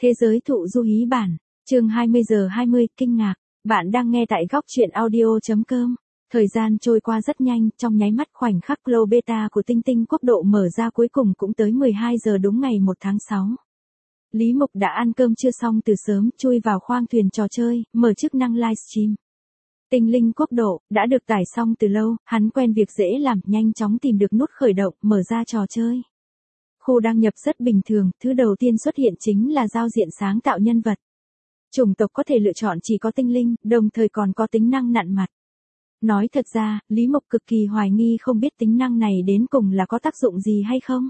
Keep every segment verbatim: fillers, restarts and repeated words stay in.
Thế giới thụ du hí bản, chương hai mươi giờ hai mươi, kinh ngạc. Bạn đang nghe tại góc truyện audio.com. Thời gian trôi qua rất nhanh, trong nháy mắt khoảnh khắc lô beta của Tinh Tinh Quốc độ mở ra cuối cùng cũng tới mười hai giờ đúng ngày một tháng sáu. Lý Mục đã ăn cơm trưa xong từ sớm, chui vào khoang thuyền trò chơi, mở chức năng livestream. Tinh Linh Quốc độ đã được tải xong từ lâu, hắn quen việc dễ làm, nhanh chóng tìm được nút khởi động, mở ra trò chơi. Khu đăng nhập rất bình thường, thứ đầu tiên xuất hiện chính là giao diện sáng tạo nhân vật. Chủng tộc có thể lựa chọn chỉ có tinh linh, đồng thời còn có tính năng nặn mặt. Nói thật ra, Lý Mục cực kỳ hoài nghi không biết tính năng này đến cùng là có tác dụng gì hay không.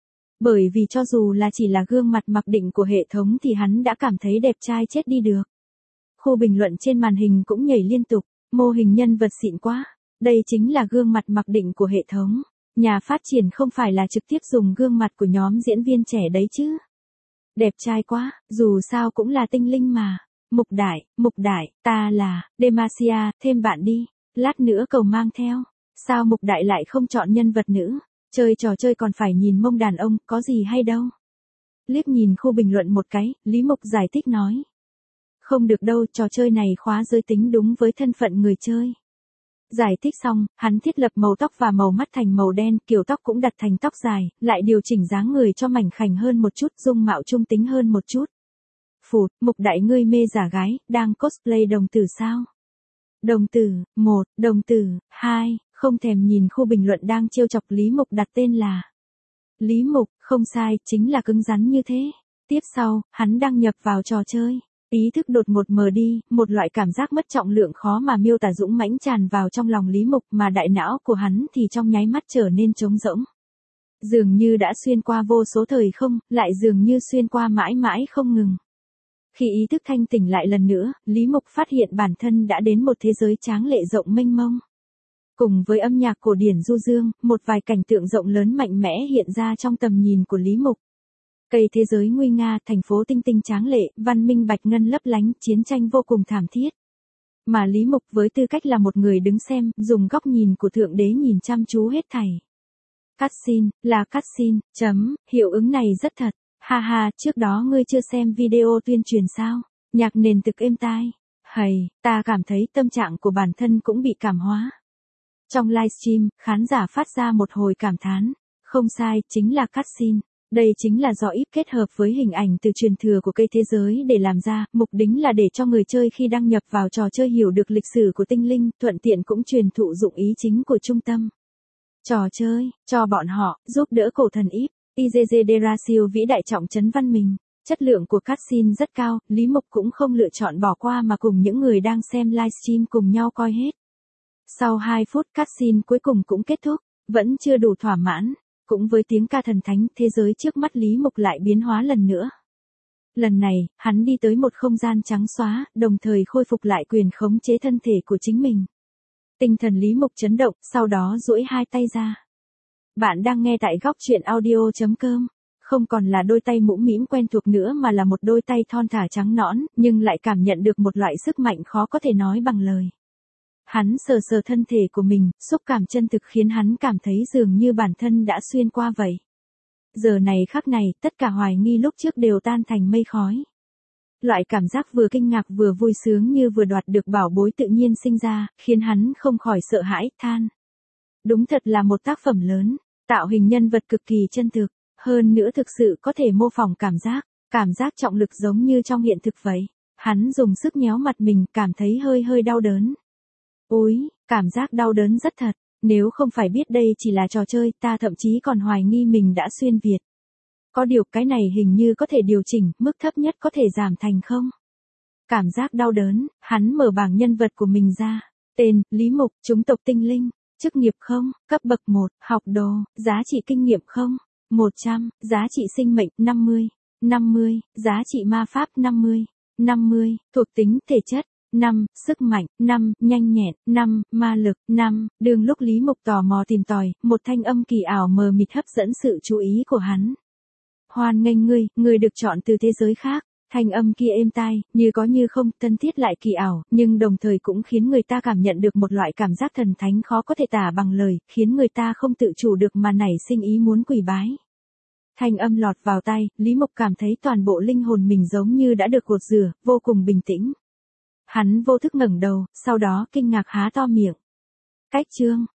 Bởi vì cho dù là chỉ là gương mặt mặc định của hệ thống thì hắn đã cảm thấy đẹp trai chết đi được. Khu bình luận trên màn hình cũng nhảy liên tục, mô hình nhân vật xịn quá. Đây chính là gương mặt mặc định của hệ thống. Nhà phát triển không phải là trực tiếp dùng gương mặt của nhóm diễn viên trẻ đấy chứ. Đẹp trai quá, dù sao cũng là tinh linh mà. Mục đại, mục đại, ta là, Demacia, thêm bạn đi. Lát nữa cầu mang theo. Sao mục đại lại không chọn nhân vật nữ? Chơi trò chơi còn phải nhìn mông đàn ông, có gì hay đâu. Liếc nhìn khu bình luận một cái, Lý Mục giải thích nói. Không được đâu, trò chơi này khóa giới tính đúng với thân phận người chơi. Giải thích xong, hắn thiết lập màu tóc và màu mắt thành màu đen, kiểu tóc cũng đặt thành tóc dài, lại điều chỉnh dáng người cho mảnh khảnh hơn một chút, dung mạo trung tính hơn một chút. Phụt, Mục đại ngươi mê giả gái, đang cosplay đồng tử sao? Đồng tử, một, đồng tử, hai, không thèm nhìn khu bình luận đang trêu chọc Lý Mục đặt tên là. Lý Mục, không sai, chính là cứng rắn như thế. Tiếp sau, hắn đăng nhập vào trò chơi. Ý thức đột ngột mờ đi, một loại cảm giác mất trọng lượng khó mà miêu tả dũng mãnh tràn vào trong lòng Lý Mục mà đại não của hắn thì trong nháy mắt trở nên trống rỗng. Dường như đã xuyên qua vô số thời không, lại dường như xuyên qua mãi mãi không ngừng. Khi ý thức thanh tỉnh lại lần nữa, Lý Mục phát hiện bản thân đã đến một thế giới tráng lệ rộng mênh mông. Cùng với âm nhạc cổ điển du dương, một vài cảnh tượng rộng lớn mạnh mẽ hiện ra trong tầm nhìn của Lý Mục. Cây thế giới nguy nga, thành phố tinh tinh tráng lệ, văn minh bạch ngân lấp lánh, chiến tranh vô cùng thảm thiết. Mà Lý Mục với tư cách là một người đứng xem, dùng góc nhìn của thượng đế nhìn chăm chú hết thảy. Cutscene, là cutscene, chấm, hiệu ứng này rất thật. Ha ha, trước đó ngươi chưa xem video tuyên truyền sao? Nhạc nền thực êm tai. Hầy, ta cảm thấy tâm trạng của bản thân cũng bị cảm hóa. Trong livestream, khán giả phát ra một hồi cảm thán. Không sai, chính là cutscene. Đây chính là do íp kết hợp với hình ảnh từ truyền thừa của cây thế giới để làm ra, mục đích là để cho người chơi khi đăng nhập vào trò chơi hiểu được lịch sử của tinh linh, thuận tiện cũng truyền thụ dụng ý chính của trung tâm. Trò chơi, cho bọn họ, giúp đỡ cổ thần íp, i giê giê Derasil vĩ đại trọng trấn văn minh. Chất lượng của cutscene rất cao, Lý Mục cũng không lựa chọn bỏ qua mà cùng những người đang xem livestream cùng nhau coi hết. Sau hai phút cutscene cuối cùng cũng kết thúc, vẫn chưa đủ thỏa mãn. Cũng với tiếng ca thần thánh, thế giới trước mắt Lý Mục lại biến hóa lần nữa. Lần này, hắn đi tới một không gian trắng xóa, đồng thời khôi phục lại quyền khống chế thân thể của chính mình. Tinh thần Lý Mục chấn động, sau đó duỗi hai tay ra. Bạn đang nghe tại góc truyện audio.com. Không còn là đôi tay mũm mĩm quen thuộc nữa mà là một đôi tay thon thả trắng nõn, nhưng lại cảm nhận được một loại sức mạnh khó có thể nói bằng lời. Hắn sờ sờ thân thể của mình, xúc cảm chân thực khiến hắn cảm thấy dường như bản thân đã xuyên qua vậy. Giờ này khắc này, tất cả hoài nghi lúc trước đều tan thành mây khói. Loại cảm giác vừa kinh ngạc vừa vui sướng như vừa đoạt được bảo bối tự nhiên sinh ra, khiến hắn không khỏi sợ hãi, than. Đúng thật là một tác phẩm lớn, tạo hình nhân vật cực kỳ chân thực, hơn nữa thực sự có thể mô phỏng cảm giác, cảm giác trọng lực giống như trong hiện thực vậy. Hắn dùng sức nhéo mặt mình, cảm thấy hơi hơi đau đớn. Ôi, cảm giác đau đớn rất thật, nếu không phải biết đây chỉ là trò chơi, ta thậm chí còn hoài nghi mình đã xuyên Việt. Có điều cái này hình như có thể điều chỉnh, mức thấp nhất có thể giảm thành không? Cảm giác đau đớn, hắn mở bảng nhân vật của mình ra. Tên, Lý Mục, chủng tộc tinh linh, chức nghiệp không, cấp bậc một, học đồ, giá trị kinh nghiệm không, một trăm, giá trị sinh mệnh, năm mươi, năm mươi, giá trị ma pháp, năm mươi, năm mươi, thuộc tính, thể chất. năm, sức mạnh, năm, nhanh nhẹn, năm, ma lực, năm, đường lúc Lý Mục tò mò tìm tòi, một thanh âm kỳ ảo mờ mịt hấp dẫn sự chú ý của hắn. Hoan nghênh ngươi, ngươi được chọn từ thế giới khác, thanh âm kia êm tai, như có như không, thân thiết lại kỳ ảo, nhưng đồng thời cũng khiến người ta cảm nhận được một loại cảm giác thần thánh khó có thể tả bằng lời, khiến người ta không tự chủ được mà nảy sinh ý muốn quỳ bái. Thanh âm lọt vào tai, Lý Mộc cảm thấy toàn bộ linh hồn mình giống như đã được gột rửa, vô cùng bình tĩnh. Hắn vô thức ngẩng đầu, sau đó kinh ngạc há to miệng. Cách chương